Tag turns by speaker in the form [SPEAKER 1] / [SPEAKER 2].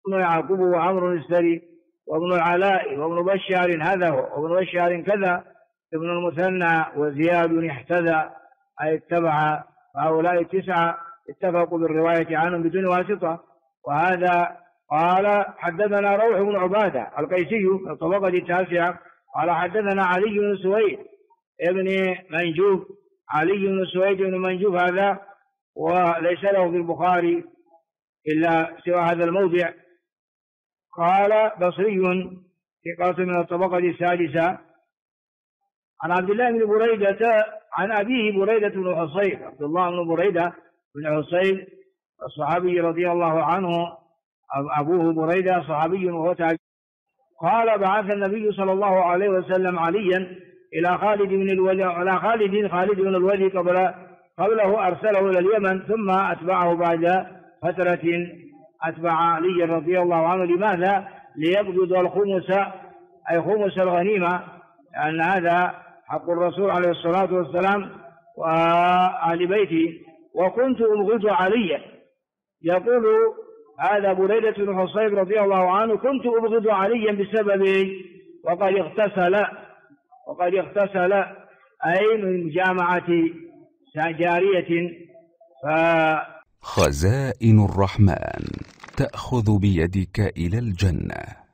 [SPEAKER 1] بن يعقوب وعمرو السري وابن العلاء وابن بشار هذا هو وابن بشار كذا ابن المثنى وزياد احتذى أي اتبع. هؤلاء التسعة اتفقوا بالرواية عنهم بدون واسطة. وهذا قال حدثنا روح بن عبادة القيسي الطبقة التاسعة قال حدثنا علي بن سويد ابن منجوب. علي بن سويد بن منجوب هذا وليس له في البخاري إلا سوى هذا الموضع. قال بصري ثقة من الطبقة السادسة عن عبد الله بن بريدة عن أبيه بريدة بن حصيب عبد الله بن بريدة بن حصيب الصحابي رضي الله عنه. أبوه بريدة صحابي وهو تابعي. قال بعث النبي صلى الله عليه وسلم عليا إلى خالد بن الوليد خالد بن الوليد قبله أرسله إلى اليمن ثم أتبعه بعد فترة. أتبع علي رضي الله عنه لماذا؟ ليقبض الخمس أي خمس الغنيمة لأن هذا حق الرسول عليه الصلاة والسلام وأهل بيته. وكنت أبغض عليا يقول هذا بريدة بن حصيب رضي الله عنه كنت أبغض عليا بسبب وقد اغتسل أي من مجامعة جارية.
[SPEAKER 2] خزائن الرحمن تأخذ بيدك إلى الجنة.